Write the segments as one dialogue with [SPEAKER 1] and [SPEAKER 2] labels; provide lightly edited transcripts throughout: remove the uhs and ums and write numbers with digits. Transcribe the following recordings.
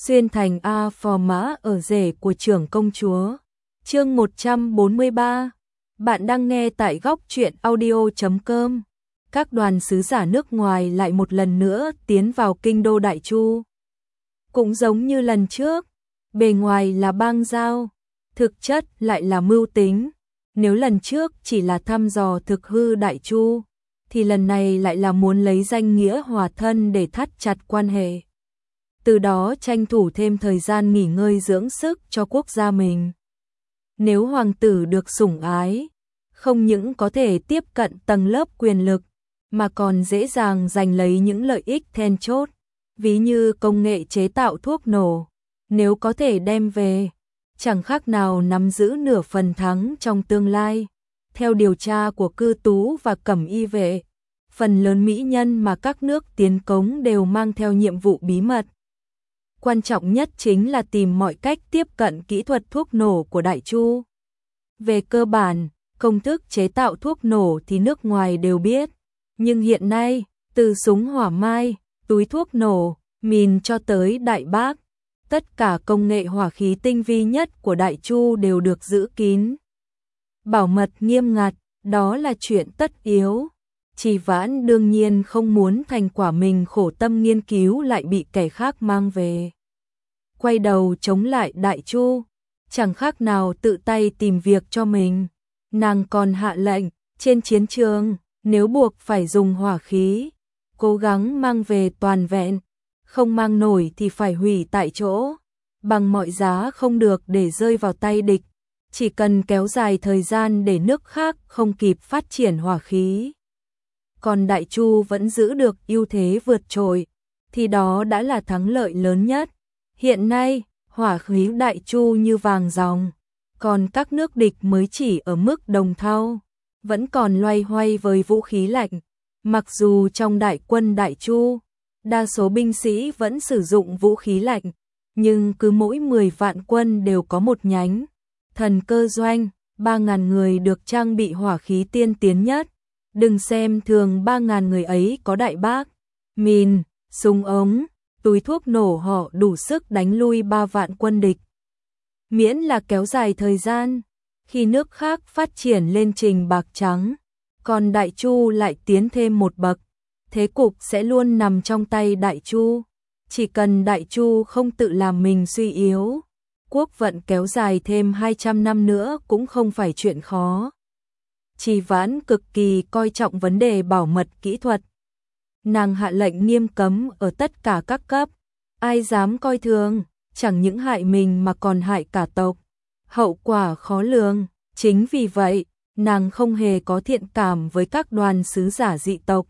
[SPEAKER 1] xuyên thành A phò mã ở rể của trưởng công chúa. Chương 143. Bạn đang nghe tại góc truyện audio.com. Các đoàn sứ giả nước ngoài lại một lần nữa tiến vào kinh đô Đại Chu. Cũng giống như lần trước, bề ngoài là bang giao, thực chất lại là mưu tính. Nếu lần trước chỉ là thăm dò thực hư Đại Chu, thì lần này lại là muốn lấy danh nghĩa hòa thân để thắt chặt quan hệ. Từ đó tranh thủ thêm thời gian nghỉ ngơi dưỡng sức cho quốc gia mình. Nếu hoàng tử được sủng ái, không những có thể tiếp cận tầng lớp quyền lực, mà còn dễ dàng giành lấy những lợi ích then chốt, ví như công nghệ chế tạo thuốc nổ. Nếu có thể đem về, chẳng khác nào nắm giữ nửa phần thắng trong tương lai. Theo điều tra của Cư Tú và Cẩm Y vệ, phần lớn mỹ nhân mà các nước tiến cống đều mang theo nhiệm vụ bí mật. Quan trọng nhất chính là tìm mọi cách tiếp cận kỹ thuật thuốc nổ của Đại Chu. Về cơ bản, công thức chế tạo thuốc nổ thì nước ngoài đều biết, nhưng hiện nay, từ súng hỏa mai, túi thuốc nổ, mìn cho tới đại bác, tất cả công nghệ hỏa khí tinh vi nhất của Đại Chu đều được giữ kín. Bảo mật nghiêm ngặt, đó là chuyện tất yếu. Trì Vãn đương nhiên không muốn thành quả mình khổ tâm nghiên cứu lại bị kẻ khác mang về. Quay đầu chống lại Đại Chu, chẳng khác nào tự tay tìm việc cho mình. Nàng còn hạ lệnh, trên chiến trường, nếu buộc phải dùng hỏa khí, cố gắng mang về toàn vẹn, không mang nổi thì phải hủy tại chỗ, bằng mọi giá không được để rơi vào tay địch, chỉ cần kéo dài thời gian để nước khác không kịp phát triển hỏa khí. Còn Đại Chu vẫn giữ được ưu thế vượt trội, thì đó đã là thắng lợi lớn nhất. Hiện nay, hỏa khí Đại Chu như vàng ròng, còn các nước địch mới chỉ ở mức đồng thau, vẫn còn loay hoay với vũ khí lạnh. Mặc dù trong đại quân Đại Chu, đa số binh sĩ vẫn sử dụng vũ khí lạnh, nhưng cứ mỗi 10 vạn quân đều có một nhánh thần cơ doanh, 3.000 người được trang bị hỏa khí tiên tiến nhất. Đừng xem thường 3.000 người ấy có đại bác, mìn, súng ống, túi thuốc nổ, họ đủ sức đánh lui 3 vạn quân địch. Miễn là kéo dài thời gian, khi nước khác phát triển lên trình bạc trắng, còn Đại Chu lại tiến thêm một bậc, thế cục sẽ luôn nằm trong tay Đại Chu. Chỉ cần Đại Chu không tự làm mình suy yếu, quốc vận kéo dài thêm 200 năm nữa cũng không phải chuyện khó. Trì Vãn cực kỳ coi trọng vấn đề bảo mật kỹ thuật. Nàng hạ lệnh nghiêm cấm ở tất cả các cấp, ai dám coi thường, chẳng những hại mình mà còn hại cả tộc. Hậu quả khó lường, chính vì vậy, nàng không hề có thiện cảm với các đoàn sứ giả dị tộc.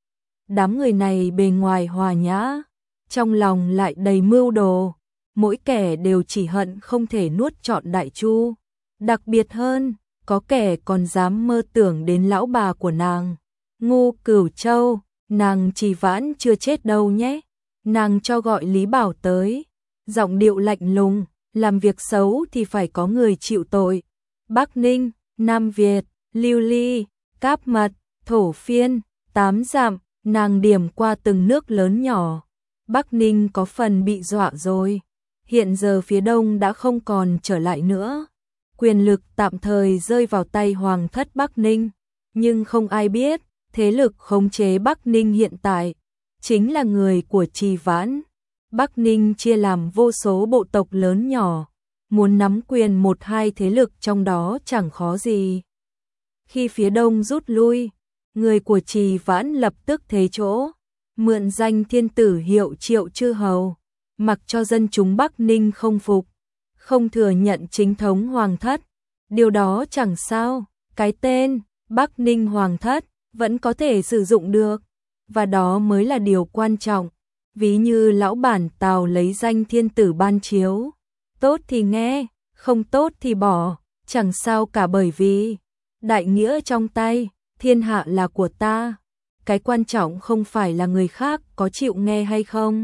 [SPEAKER 1] Đám người này bề ngoài hòa nhã, trong lòng lại đầy mưu đồ, mỗi kẻ đều chỉ hận không thể nuốt trọn Đại Chu. Đặc biệt hơn, có kẻ còn dám mơ tưởng đến lão bà của nàng, Ngô Cửu Châu. Nàng Trì Vãn chưa chết đâu nhé. Nàng cho gọi Lý Bảo tới, giọng điệu lạnh lùng, làm việc xấu thì phải có người chịu tội. Bắc Ninh, Nam Việt, Lưu Ly, Cáp Mật, Thổ Phiên, Tám Dặm, nàng điểm qua từng nước lớn nhỏ. Bắc Ninh có phần bị dọa rồi, hiện giờ phía đông đã không còn trở lại nữa. Quyền lực tạm thời rơi vào tay Hoàng thất Bắc Ninh, nhưng không ai biết, thế lực khống chế Bắc Ninh hiện tại chính là người của Trì Vãn. Bắc Ninh chia làm vô số bộ tộc lớn nhỏ, muốn nắm quyền một hai thế lực trong đó chẳng khó gì. Khi phía đông rút lui, người của Trì Vãn lập tức thế chỗ, mượn danh thiên tử hiệu Triệu chư hầu, mặc cho dân chúng Bắc Ninh không phục, không thừa nhận chính thống Hoàng thất. Điều đó chẳng sao, cái tên Bắc Ninh Hoàng thất vẫn có thể sử dụng được, và đó mới là điều quan trọng. Ví như lão bản Tào lấy danh thiên tử ban chiếu, tốt thì nghe, không tốt thì bỏ, chẳng sao cả, bởi vì đại nghĩa trong tay, thiên hạ là của ta. Cái quan trọng không phải là người khác có chịu nghe hay không,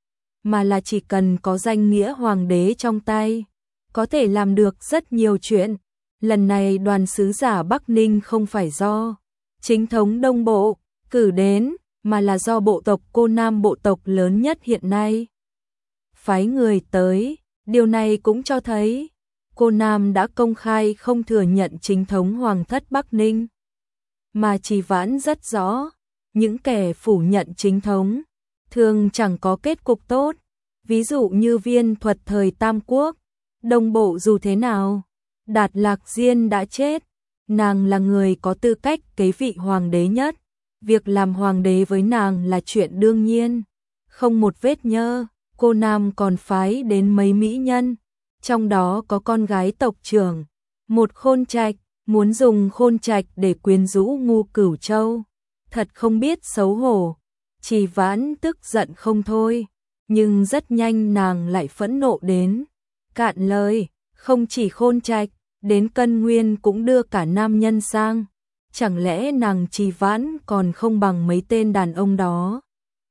[SPEAKER 1] mà là chỉ cần có danh nghĩa hoàng đế trong tay, có thể làm được rất nhiều chuyện. Lần này đoàn sứ giả Bắc Ninh không phải do chính thống Đông Bộ cử đến, mà là do bộ tộc Cô Nam, bộ tộc lớn nhất hiện nay. phái người tới, điều này cũng cho thấy cô Nam đã công khai không thừa nhận chính thống Hoàng thất Bắc Ninh. Mà Trì Vãn rất rõ, những kẻ phủ nhận chính thống thường chẳng có kết cục tốt, ví dụ như Viên Thuật thời Tam Quốc, Đông Bộ dù thế nào, Đạt Lạc Diên đã chết, nàng là người có tư cách kế vị hoàng đế nhất, việc làm hoàng đế với nàng là chuyện đương nhiên, không một vết nhơ. Cô Nam còn phái đến mấy mỹ nhân, trong đó có con gái tộc trưởng, một Khôn Trạch, muốn dùng Khôn Trạch để quyến rũ Ngu Cửu Châu, thật không biết xấu hổ. Trì Vãn tức giận không thôi, nhưng rất nhanh nàng lại phẫn nộ đến cạn lời, không chỉ Khôn Trạch, đến Cân Nguyên cũng đưa cả nam nhân sang, chẳng lẽ nàng Trì Vãn còn không bằng mấy tên đàn ông đó.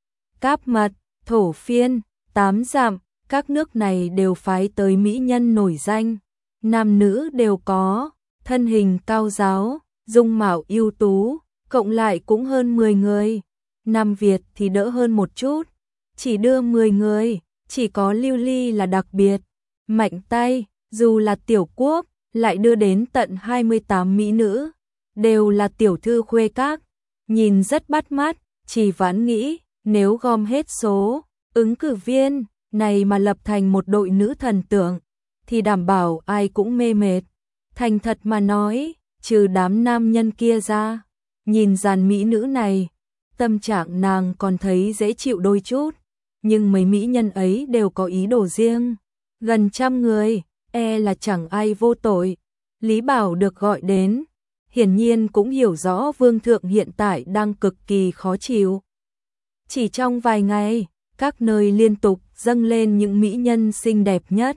[SPEAKER 1] Cáp Mật, Thổ Phiên, Tám Dặm, các nước này đều phái tới mỹ nhân nổi danh, nam nữ đều có, thân hình cao ráo, dung mạo ưu tú, cộng lại cũng hơn 10 người. Nam Việt thì đỡ hơn một chút, chỉ đưa 10 người, chỉ có Lưu Ly là đặc biệt, mạnh tay, dù là tiểu quốc, lại đưa đến tận 28 mỹ nữ, đều là tiểu thư khuê các, nhìn rất bắt mắt. Trì Vãn nghĩ, nếu gom hết số ứng cử viên này mà lập thành một đội nữ thần tượng, thì đảm bảo ai cũng mê mệt. Thành thật mà nói, trừ đám nam nhân kia ra, nhìn dàn mỹ nữ này, tâm trạng nàng còn thấy dễ chịu đôi chút, nhưng mấy mỹ nhân ấy đều có ý đồ riêng, gần 100 người, là chẳng ai vô tội. Lý Bảo được gọi đến, hiển nhiên cũng hiểu rõ Vương thượng hiện tại đang cực kỳ khó chịu. Chỉ trong vài ngày, các nơi liên tục dâng lên những mỹ nhân xinh đẹp nhất.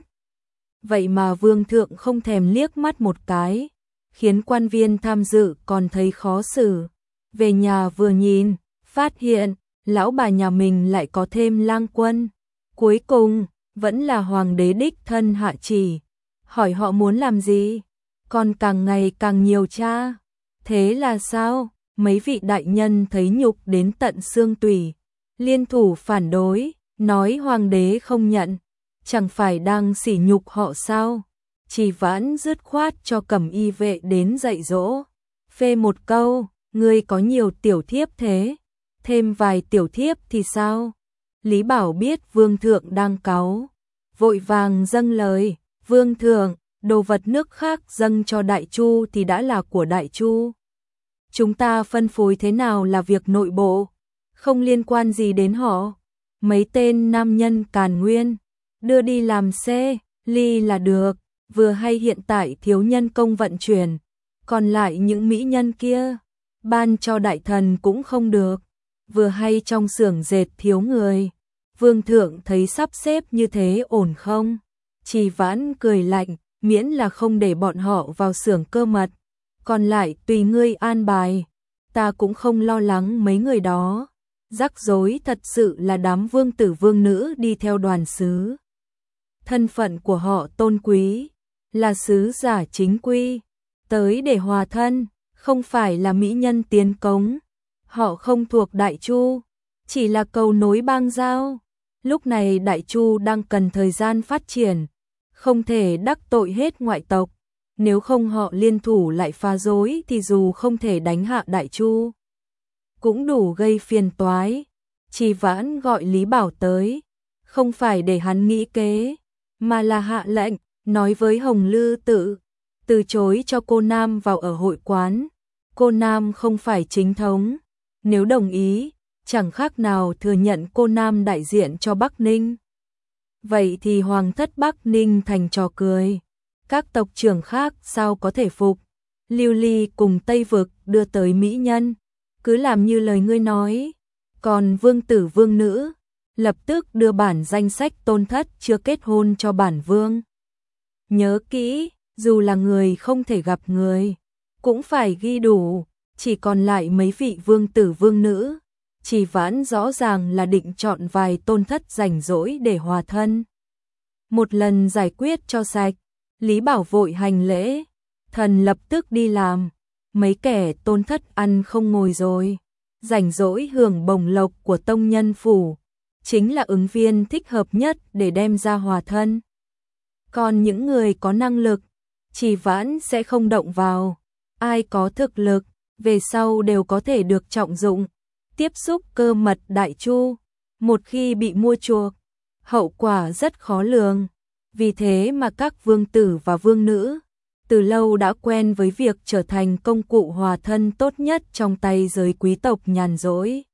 [SPEAKER 1] Vậy mà Vương thượng không thèm liếc mắt một cái, khiến quan viên tham dự còn thấy khó xử. Về nhà vừa nhìn, phát hiện lão bà nhà mình lại có thêm lang quân. Cuối cùng, vẫn là hoàng đế đích thân hạ chỉ. Hỏi họ muốn làm gì? Còn càng ngày càng nhiều cha. Thế là sao? Mấy vị đại nhân thấy nhục đến tận xương tủy, liên thủ phản đối, nói hoàng đế không nhận, chẳng phải đang sỉ nhục họ sao? Trì Vãn dứt khoát cho Cẩm Y vệ đến dạy dỗ, phê một câu, ngươi có nhiều tiểu thiếp thế, thêm vài tiểu thiếp thì sao? Lý Bảo biết Vương thượng đang cáu, vội vàng dâng lời, Vương thượng, đồ vật nước khác dâng cho Đại Chu thì đã là của Đại Chu. Chúng ta phân phối thế nào là việc nội bộ, không liên quan gì đến họ. Mấy tên nam nhân Càn Nguyên, đưa đi làm xe, ly là được, vừa hay hiện tại thiếu nhân công vận chuyển, còn lại những mỹ nhân kia, ban cho đại thần cũng không được, vừa hay trong xưởng dệt thiếu người. Vương thượng thấy sắp xếp như thế ổn không? Trì Vãn cười lạnh, miễn là không để bọn họ vào xưởng cơ mật, còn lại tùy ngươi an bài, ta cũng không lo lắng mấy người đó. Rắc rối thật sự là đám vương tử vương nữ đi theo đoàn sứ. Thân phận của họ tôn quý, là sứ giả chính quy, tới để hòa thân, không phải là mỹ nhân tiến cống. Họ không thuộc Đại Chu, chỉ là cầu nối bang giao. Lúc này Đại Chu đang cần thời gian phát triển, không thể đắc tội hết ngoại tộc, nếu không họ liên thủ lại phá rối thì dù không thể đánh hạ Đại Chu, cũng đủ gây phiền toái. Trì Vãn gọi Lý Bảo tới, không phải để hắn nghĩ kế, mà là hạ lệnh, nói với Hồng Lư Tự, từ chối cho cô Nam vào ở hội quán. Cô Nam không phải chính thống, nếu đồng ý, chẳng khác nào thừa nhận cô Nam đại diện cho Bắc Ninh. Vậy thì Hoàng thất Bắc Ninh thành trò cười, các tộc trưởng khác sao có thể phục. Lưu Ly cùng Tây Vực đưa tới mỹ nhân, cứ làm như lời ngươi nói. Còn vương tử vương nữ, lập tức đưa bản danh sách tôn thất chưa kết hôn cho bản vương. Nhớ kỹ, dù là người không thể gặp người, cũng phải ghi đủ, chỉ còn lại mấy vị vương tử vương nữ. Trì Vãn rõ ràng là định chọn vài tôn thất rảnh rỗi để hòa thân. Một lần giải quyết cho sạch, Lý Bảo vội hành lễ, thần lập tức đi làm, mấy kẻ tôn thất ăn không ngồi rồi, rảnh rỗi hưởng bổng lộc của tông nhân phủ, chính là ứng viên thích hợp nhất để đem ra hòa thân. Còn những người có năng lực, Trì Vãn sẽ không động vào. Ai có thực lực, về sau đều có thể được trọng dụng. Tiếp xúc cơ mật đại chu, một khi bị mua chuộc, hậu quả rất khó lường. Vì thế mà các vương tử và vương nữ từ lâu đã quen với việc trở thành công cụ hòa thân tốt nhất trong tay giới quý tộc nhàn rỗi.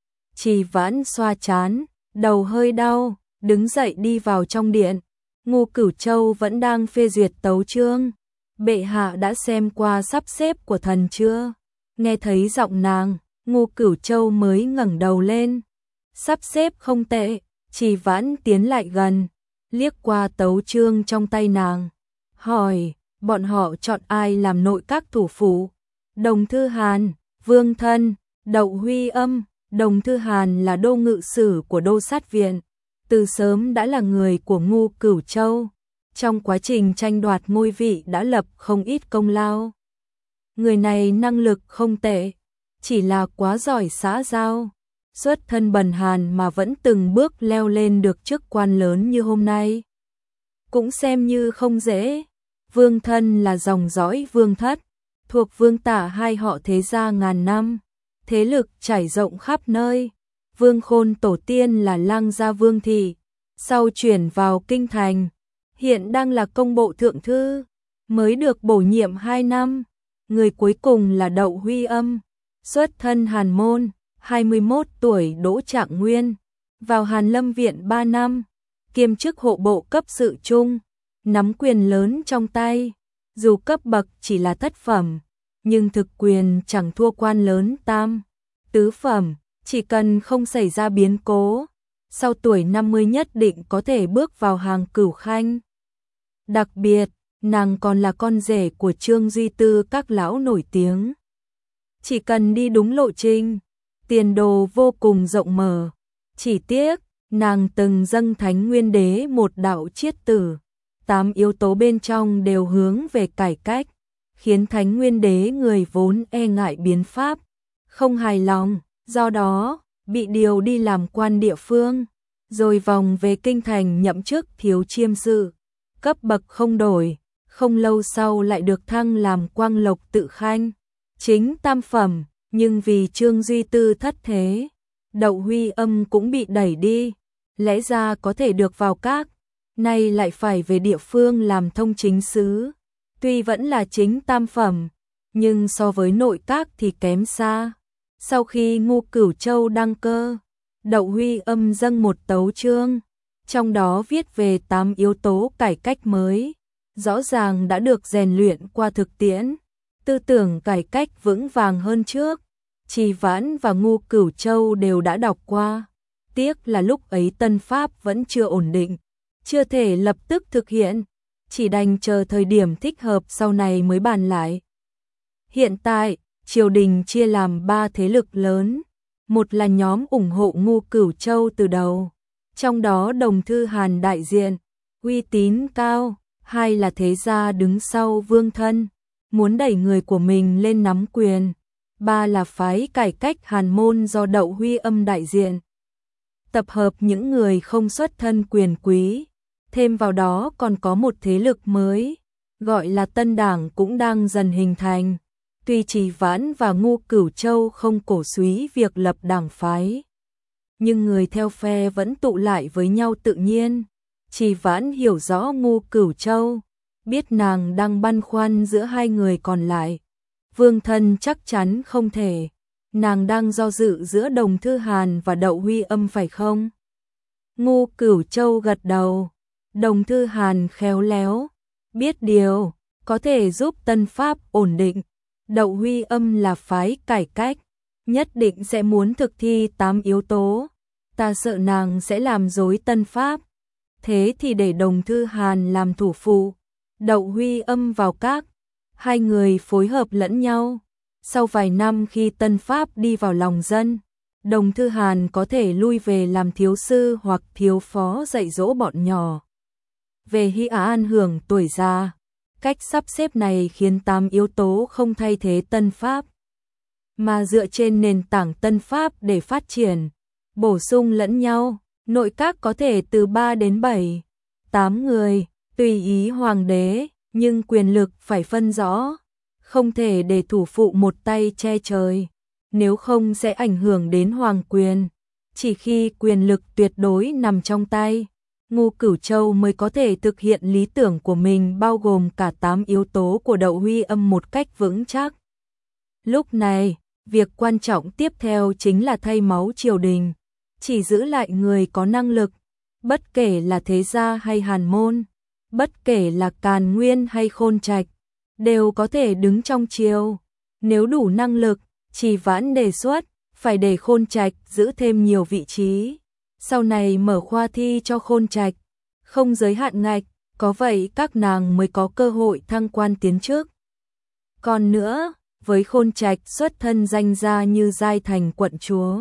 [SPEAKER 1] Trì Vãn xoa trán, đầu hơi đau, đứng dậy đi vào trong điện. Ngô Cửu Châu vẫn đang phê duyệt tấu chương. Bệ hạ đã xem qua sắp xếp của thần chưa? Nghe thấy giọng nàng, Ngô Cửu Châu mới ngẩng đầu lên. Sắp xếp không tệ. Trì Vãn tiến lại gần, liếc qua tấu chương trong tay nàng, hỏi, bọn họ chọn ai làm nội các thủ phủ? Đồng Thư Hàn, Vương Thân, Đậu Huy Âm. Đồng Thư Hàn là đô ngự sử của đô sát viện, từ sớm đã là người của Ngô Cửu Châu. Trong quá trình tranh đoạt ngôi vị đã lập không ít công lao. Người này năng lực không tệ, chỉ là quá giỏi xã giao. Xuất thân bần hàn mà vẫn từng bước leo lên được chức quan lớn như hôm nay, cũng xem như không dễ. Vương Thân là dòng dõi Vương Thất, thuộc Vương Tả hai họ thế gia ngàn năm, thế lực trải rộng khắp nơi. Vương Khôn tổ tiên là Lăng gia Vương Thị, sau chuyển vào kinh thành, hiện đang là công bộ thượng thư, mới được bổ nhiệm 2 năm. Người cuối cùng là Đậu Huy Âm, xuất thân hàn môn, 21 tuổi đỗ trạng nguyên, vào Hàn Lâm viện 3 năm, kiêm chức hộ bộ cấp sự trung, nắm quyền lớn trong tay. Dù cấp bậc chỉ là thất phẩm, nhưng thực quyền chẳng thua quan lớn tam, tứ phẩm. Chỉ cần không xảy ra biến cố, sau tuổi 50 nhất định có thể bước vào hàng cửu khanh. Đặc biệt, nàng còn là con rể của Trương Duy Tư các lão nổi tiếng. Chỉ cần đi đúng lộ trình, tiền đồ vô cùng rộng mở. Chỉ tiếc, nàng từng dâng Thánh Nguyên Đế một đạo chiết tử. 8 yếu tố bên trong đều hướng về cải cách, khiến Thánh Nguyên Đế người vốn e ngại biến pháp, không hài lòng. Do đó, bị điều đi làm quan địa phương, rồi vòng về kinh thành nhậm chức thiếu chiêm sự, cấp bậc không đổi, không lâu sau lại được thăng làm Quang Lộc Tự Khanh, chính tam phẩm, nhưng vì Trương Duy Tư thất thế, Đậu Huy Âm cũng bị đẩy đi, lẽ ra có thể được vào các, nay lại phải về địa phương làm thông chính sứ, tuy vẫn là chính tam phẩm, nhưng so với nội các thì kém xa. Sau khi Ngô Cửu Châu đăng cơ, Đậu Huy Âm dâng một tấu chương, trong đó viết về 8 yếu tố cải cách mới, rõ ràng đã được rèn luyện qua thực tiễn, tư tưởng cải cách vững vàng hơn trước. Trì Vãn và Ngô Cửu Châu đều đã đọc qua, tiếc là lúc ấy Tân Pháp vẫn chưa ổn định, chưa thể lập tức thực hiện, chỉ đành chờ thời điểm thích hợp sau này mới bàn lại. Hiện tại, triều đình chia làm 3 thế lực lớn, một là nhóm ủng hộ Ngô Cửu Châu từ đầu, trong đó Đồng Thư Hàn đại diện, uy tín cao, 2 là thế gia đứng sau Vương Thân, muốn đẩy người của mình lên nắm quyền, 3 là phái cải cách Hàn môn do Đậu Huy Âm đại diện. Tập hợp những người không xuất thân quyền quý, thêm vào đó còn có một thế lực mới, gọi là Tân Đảng cũng đang dần hình thành. Tuy Trì Vãn và Ngô Cửu Châu không cổ súy việc lập đảng phái, nhưng người theo phe vẫn tụ lại với nhau tự nhiên. Trì Vãn hiểu rõ Ngô Cửu Châu, biết nàng đang băn khoăn giữa 2 người còn lại. Vương Thân chắc chắn không thể, nàng đang do dự giữa Đồng Thư Hàn và Đậu Huy Âm phải không? Ngô Cửu Châu gật đầu, Đồng Thư Hàn khéo léo, biết điều, có thể giúp Tân Pháp ổn định. Đậu Huy Âm là phái cải cách, nhất định sẽ muốn thực thi 8 yếu tố, ta sợ nàng sẽ làm rối Tân Pháp. Thế thì để Đồng Thư Hàn làm thủ phụ, Đậu Huy Âm vào các, 2 người phối hợp lẫn nhau. Sau vài năm khi Tân Pháp đi vào lòng dân, Đồng Thư Hàn có thể lui về làm thiếu sư hoặc thiếu phó dạy dỗ bọn nhỏ. Về Hy An hưởng tuổi già, cách sắp xếp này khiến 8 yếu tố không thay thế Tân Pháp, mà dựa trên nền tảng Tân Pháp để phát triển, bổ sung lẫn nhau. Nội các có thể từ 3 đến 7, 8 người, tùy ý hoàng đế, nhưng quyền lực phải phân rõ, không thể để thủ phụ một tay che trời, nếu không sẽ ảnh hưởng đến hoàng quyền. Chỉ khi quyền lực tuyệt đối nằm trong tay, Ngô Cửu Châu mới có thể thực hiện lý tưởng của mình, bao gồm cả 8 yếu tố của Đậu Huy Âm một cách vững chắc. Lúc này, việc quan trọng tiếp theo chính là thay máu triều đình, chỉ giữ lại người có năng lực, bất kể là Thế Gia hay Hàn Môn, bất kể là Càn Nguyên hay Khôn Trạch, đều có thể đứng trong triều. Nếu đủ năng lực, Trì Vãn đề xuất phải để Khôn Trạch giữ thêm nhiều vị trí, sau này mở khoa thi cho Khôn Trạch, không giới hạn ngạch, có vậy các nàng mới có cơ hội thăng quan tiến chức. Còn nữa, với Khôn Trạch xuất thân danh gia như giai thành quận chúa,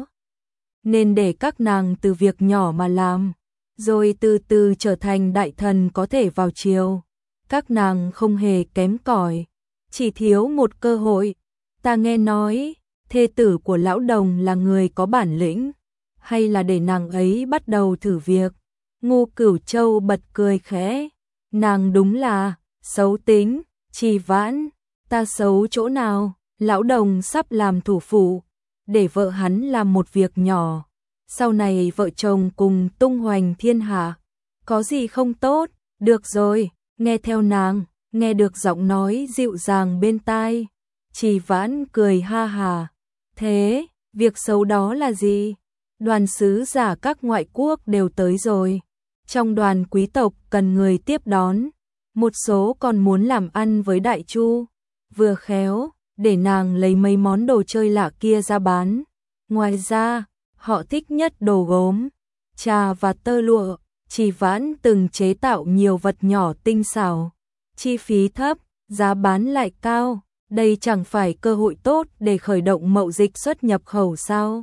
[SPEAKER 1] nên để các nàng từ việc nhỏ mà làm, rồi từ từ trở thành đại thần có thể vào triều. Các nàng không hề kém cỏi, chỉ thiếu một cơ hội. Ta nghe nói, thê tử của lão đồng là người có bản lĩnh, hay là để nàng ấy bắt đầu thử việc? Ngô Cửu Châu bật cười khẽ, nàng đúng là xấu tính. Trì Vãn, ta xấu chỗ nào? Lão đồng sắp làm thủ phụ, để vợ hắn làm một việc nhỏ, sau này vợ chồng cùng tung hoành thiên hạ, có gì không tốt? Được rồi, nghe theo nàng. Nghe được giọng nói dịu dàng bên tai, Trì Vãn cười ha hà. Thế, việc xấu đó là gì? Đoàn sứ giả các ngoại quốc đều tới rồi, trong đoàn quý tộc cần người tiếp đón, một số còn muốn làm ăn với Đại Chu, vừa khéo để nàng lấy mấy món đồ chơi lạ kia ra bán. Ngoài ra, họ thích nhất đồ gốm, trà và tơ lụa. Trì Vãn từng chế tạo nhiều vật nhỏ tinh xảo, chi phí thấp, giá bán lại cao, đây chẳng phải cơ hội tốt để khởi động mậu dịch xuất nhập khẩu sao?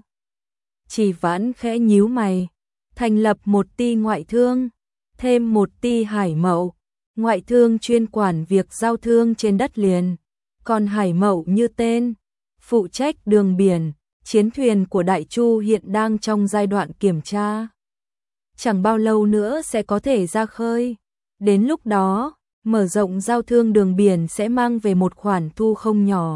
[SPEAKER 1] Trì Vãn khẽ nhíu mày, thành lập một ty ngoại thương, thêm một ty hải mậu. Ngoại thương chuyên quản việc giao thương trên đất liền, còn hải mậu như tên, phụ trách đường biển. Chiến thuyền của Đại Chu hiện đang trong giai đoạn kiểm tra, chẳng bao lâu nữa sẽ có thể ra khơi. Đến lúc đó, mở rộng giao thương đường biển sẽ mang về một khoản thu không nhỏ.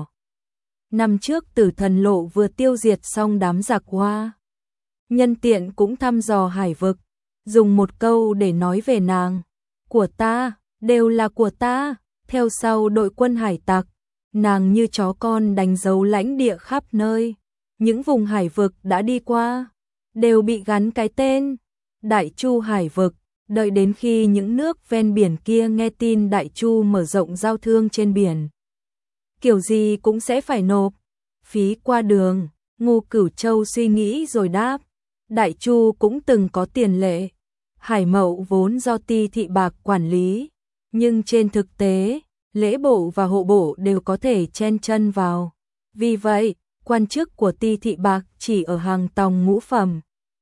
[SPEAKER 1] Năm trước Tử Thần Lộ vừa tiêu diệt xong đám giặc Hoa, nhân tiện cũng thăm dò hải vực, dùng một câu để nói về nàng: của ta, đều là của ta. Theo sau đội quân hải tặc, nàng như chó con đánh dấu lãnh địa khắp nơi. Những vùng hải vực đã đi qua, đều bị gắn cái tên Đại Chu hải vực. Đợi đến khi những nước ven biển kia nghe tin Đại Chu mở rộng giao thương trên biển, kiểu gì cũng sẽ phải nộp phí qua đường. Ngô Cửu Châu suy nghĩ rồi đáp: Đại Chu cũng từng có tiền lệ, hải mậu vốn do Ti Thị Bạc quản lý, nhưng trên thực tế, lễ bộ và hộ bộ đều có thể chen chân vào. Vì vậy, quan chức của Ti Thị Bạc chỉ ở hàng tòng ngũ phẩm.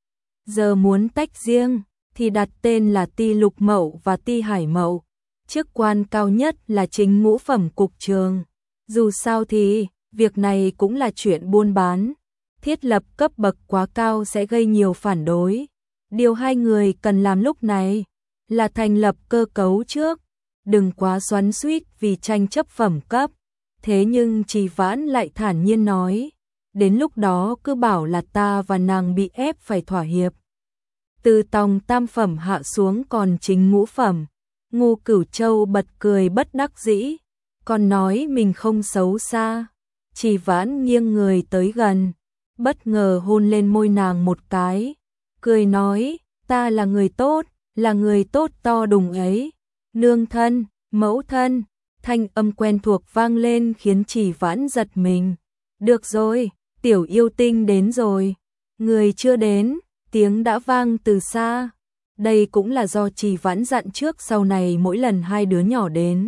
[SPEAKER 1] Giờ muốn tách riêng thì đặt tên là Ti Lục Mậu và Ti Hải Mậu. Chức quan cao nhất là chính ngũ phẩm cục trường. Dù sao thì, việc này cũng là chuyện buôn bán. Thiết lập cấp bậc quá cao sẽ gây nhiều phản đối. Điều hai người cần làm lúc này là thành lập cơ cấu trước, đừng quá xoắn xuýt vì tranh chấp phẩm cấp. Thế nhưng Trì Vãn lại thản nhiên nói: đến lúc đó cứ bảo là ta và nàng bị ép phải thỏa hiệp. Từ tòng tam phẩm hạ xuống còn chính ngũ phẩm. Ngô Cửu Châu bật cười bất đắc dĩ, còn nói mình không xấu xa. Trì Vãn nghiêng người tới gần, bất ngờ hôn lên môi nàng một cái, cười nói: ta là người tốt to đùng ấy. Nương thân, mẫu thân. Thanh âm quen thuộc vang lên khiến Trì Vãn giật mình. Được rồi, tiểu yêu tinh đến rồi. Người chưa đến, tiếng đã vang từ xa. Đây cũng là do Trì Vãn dặn trước sau này mỗi lần hai đứa nhỏ đến,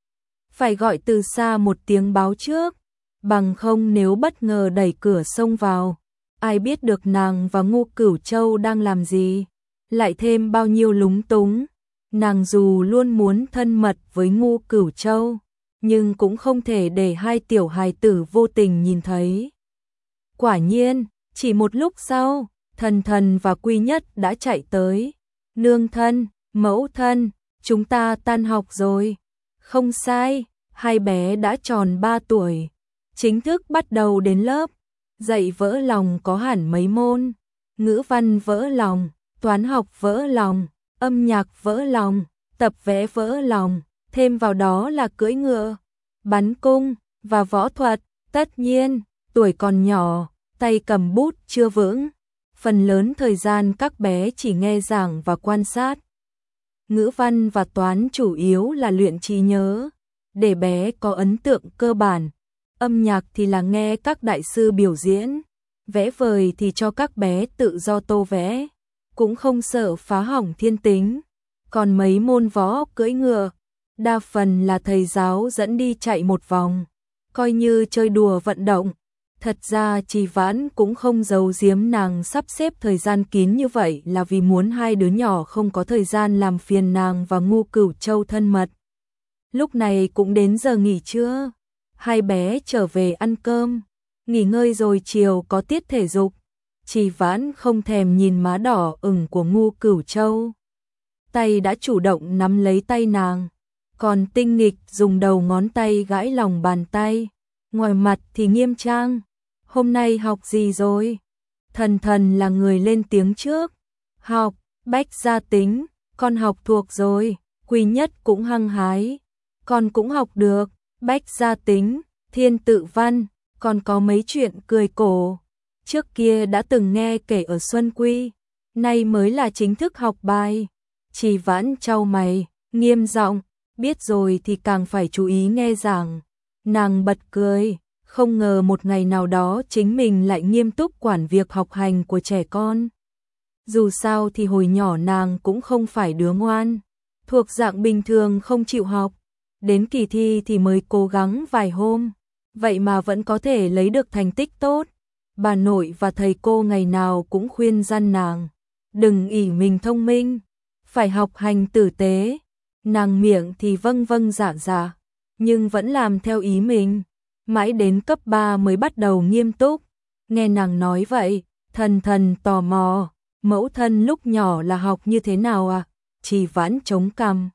[SPEAKER 1] phải gọi từ xa một tiếng báo trước, bằng không nếu bất ngờ đẩy cửa xông vào, ai biết được nàng và Ngô Cửu Châu đang làm gì, lại thêm bao nhiêu lúng túng. Nàng dù luôn muốn thân mật với Ngô Cửu Châu, nhưng cũng không thể để hai tiểu hài tử vô tình nhìn thấy. Quả nhiên, chỉ một lúc sau, Thần Thần và Quy Nhất đã chạy tới. Nương thân, mẫu thân, chúng ta tan học rồi. Không sai, hai bé đã tròn 3 tuổi. Chính thức bắt đầu đến lớp. Dạy vỡ lòng có hẳn mấy môn. Ngữ văn vỡ lòng, toán học vỡ lòng, âm nhạc vỡ lòng, tập vẽ vỡ lòng. Thêm vào đó là cưỡi ngựa, bắn cung và võ thuật. Tất nhiên, tuổi còn nhỏ, tay cầm bút chưa vững. Phần lớn thời gian các bé chỉ nghe giảng và quan sát. Ngữ văn và toán chủ yếu là luyện trí nhớ, để bé có ấn tượng cơ bản. Âm nhạc thì là nghe các đại sư biểu diễn. Vẽ vời thì cho các bé tự do tô vẽ, cũng không sợ phá hỏng thiên tính. Còn mấy môn võ, cưỡi ngựa, đa phần là thầy giáo dẫn đi chạy một vòng, coi như chơi đùa vận động. Thật ra Trì Vãn cũng không giấu giếm nàng sắp xếp thời gian kín như vậy là vì muốn hai đứa nhỏ không có thời gian làm phiền nàng và Ngu Cửu Châu thân mật. Lúc này cũng đến giờ nghỉ trưa, hai bé trở về ăn cơm, nghỉ ngơi rồi chiều có tiết thể dục. Trì Vãn không thèm nhìn má đỏ ửng của Ngu Cửu Châu, tay đã chủ động nắm lấy tay nàng, còn tinh nghịch dùng đầu ngón tay gãi lòng bàn tay, ngoài mặt thì nghiêm trang. Hôm nay học gì rồi? Thần Thần là người lên tiếng trước. Học bách gia tính, con học thuộc rồi. Quy Nhất cũng hăng hái, con cũng học được. Bách gia tính, thiên tự văn, còn có mấy chuyện cười cổ. Trước kia đã từng nghe kể ở Xuân Quy, nay mới là chính thức học bài. Trì Vãn chau mày, nghiêm giọng, biết rồi thì càng phải chú ý nghe giảng. Nàng bật cười, không ngờ một ngày nào đó chính mình lại nghiêm túc quản việc học hành của trẻ con. Dù sao thì hồi nhỏ nàng cũng không phải đứa ngoan, thuộc dạng bình thường không chịu học. Đến kỳ thi thì mới cố gắng vài hôm, vậy mà vẫn có thể lấy được thành tích tốt. Bà nội và thầy cô ngày nào cũng khuyên răn nàng, đừng ỷ mình thông minh, phải học hành tử tế. Nàng miệng thì vâng vâng dạ dạ, nhưng vẫn làm theo ý mình. Mãi đến cấp 3 mới bắt đầu nghiêm túc. Nghe nàng nói vậy, Thần Thần tò mò, mẫu thân lúc nhỏ là học như thế nào à? Trì Vãn chống cằm,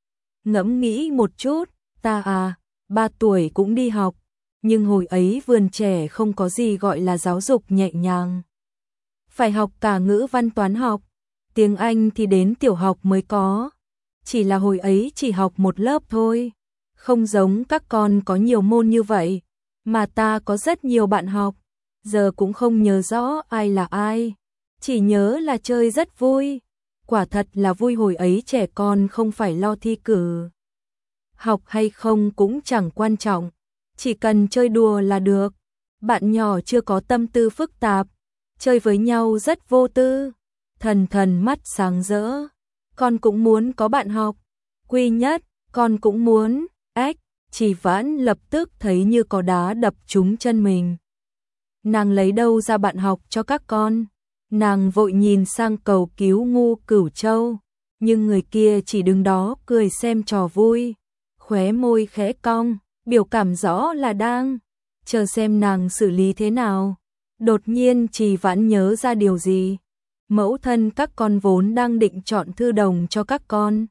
[SPEAKER 1] ngẫm nghĩ một chút, ta 3 tuổi cũng đi học, nhưng hồi ấy vườn trẻ không có gì gọi là giáo dục nhẹ nhàng. Phải học cả ngữ văn toán học, tiếng Anh thì đến tiểu học mới có. Chỉ là hồi ấy chỉ học một lớp thôi, không giống các con có nhiều môn như vậy, mà ta có rất nhiều bạn học, giờ cũng không nhớ rõ ai là ai, chỉ nhớ là chơi rất vui. Quả thật là vui, hồi ấy trẻ con không phải lo thi cử. Học hay không cũng chẳng quan trọng, chỉ cần chơi đùa là được. Bạn nhỏ chưa có tâm tư phức tạp, chơi với nhau rất vô tư. Thần Thần mắt sáng rỡ, con cũng muốn có bạn học. Quy Nhất, con cũng muốn. Ếch, Trì Vãn lập tức thấy như có đá đập trúng chân mình. Nàng lấy đâu ra bạn học cho các con? Nàng vội nhìn sang cầu cứu Ngu Cửu Châu, nhưng người kia chỉ đứng đó cười xem trò vui, khóe môi khẽ cong, biểu cảm rõ là đang chờ xem nàng xử lý thế nào. Đột nhiên Trì Vãn nhớ ra điều gì. Mẫu thân các con vốn đang định chọn thư đồng cho các con.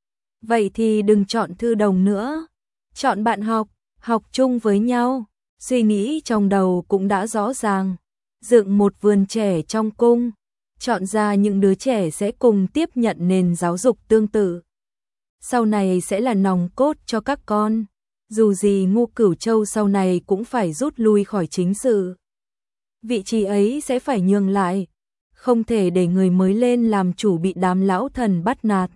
[SPEAKER 1] Vậy thì đừng chọn thư đồng nữa, chọn bạn học, học chung với nhau. Suy nghĩ trong đầu cũng đã rõ ràng, dựng một vườn trẻ trong cung, chọn ra những đứa trẻ sẽ cùng tiếp nhận nền giáo dục tương tự. Sau này sẽ là nòng cốt cho các con. Dù gì Ngu Cửu Châu sau này cũng phải rút lui khỏi chính sự. Vị trí ấy sẽ phải nhường lại, không thể để người mới lên làm chủ bị đám lão thần bắt nạt.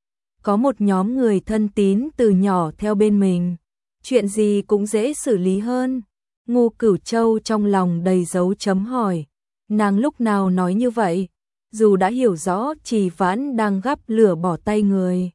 [SPEAKER 1] Có một nhóm người thân tín từ nhỏ theo bên mình, chuyện gì cũng dễ xử lý hơn. Ngu Cửu Châu trong lòng đầy dấu chấm hỏi, nàng lúc nào nói như vậy, dù đã hiểu rõ Trì Vãn đang gắp lửa bỏ tay người.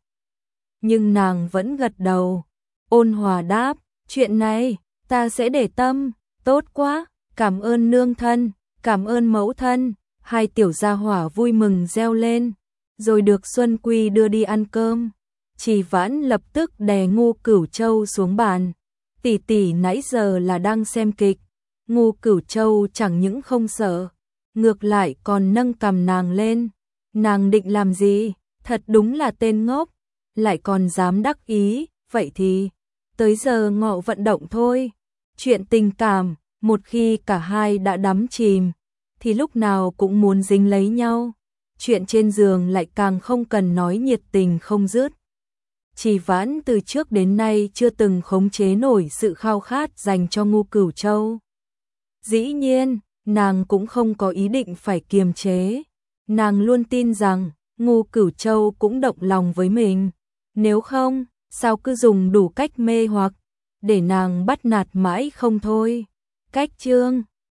[SPEAKER 1] Nhưng nàng vẫn gật đầu, ôn hòa đáp, chuyện này, ta sẽ để tâm, tốt quá, cảm ơn nương thân, cảm ơn mẫu thân. Hai tiểu gia hỏa vui mừng reo lên, rồi được Xuân Quy đưa đi ăn cơm. Trì Vãn lập tức đè Ngu Cửu Châu xuống bàn. Tỷ tỷ nãy giờ là đang xem kịch. Ngu Cửu Châu chẳng những không sợ, ngược lại còn nâng cằm nàng lên. Nàng định làm gì? Thật đúng là tên ngốc, lại còn dám đắc ý, vậy thì tới giờ ngọ vận động thôi. Chuyện tình cảm, một khi cả hai đã đắm chìm, thì lúc nào cũng muốn dính lấy nhau. Chuyện trên giường lại càng không cần nói, nhiệt tình không dứt. Chỉ Vãn từ trước đến nay chưa từng khống chế nổi sự khao khát dành cho Ngô Cửu Châu. Dĩ nhiên, nàng cũng không có ý định phải kiềm chế. Nàng luôn tin rằng Ngô Cửu Châu cũng động lòng với mình. Nếu không, sao cứ dùng đủ cách mê hoặc để nàng bắt nạt mãi không thôi. Cách chương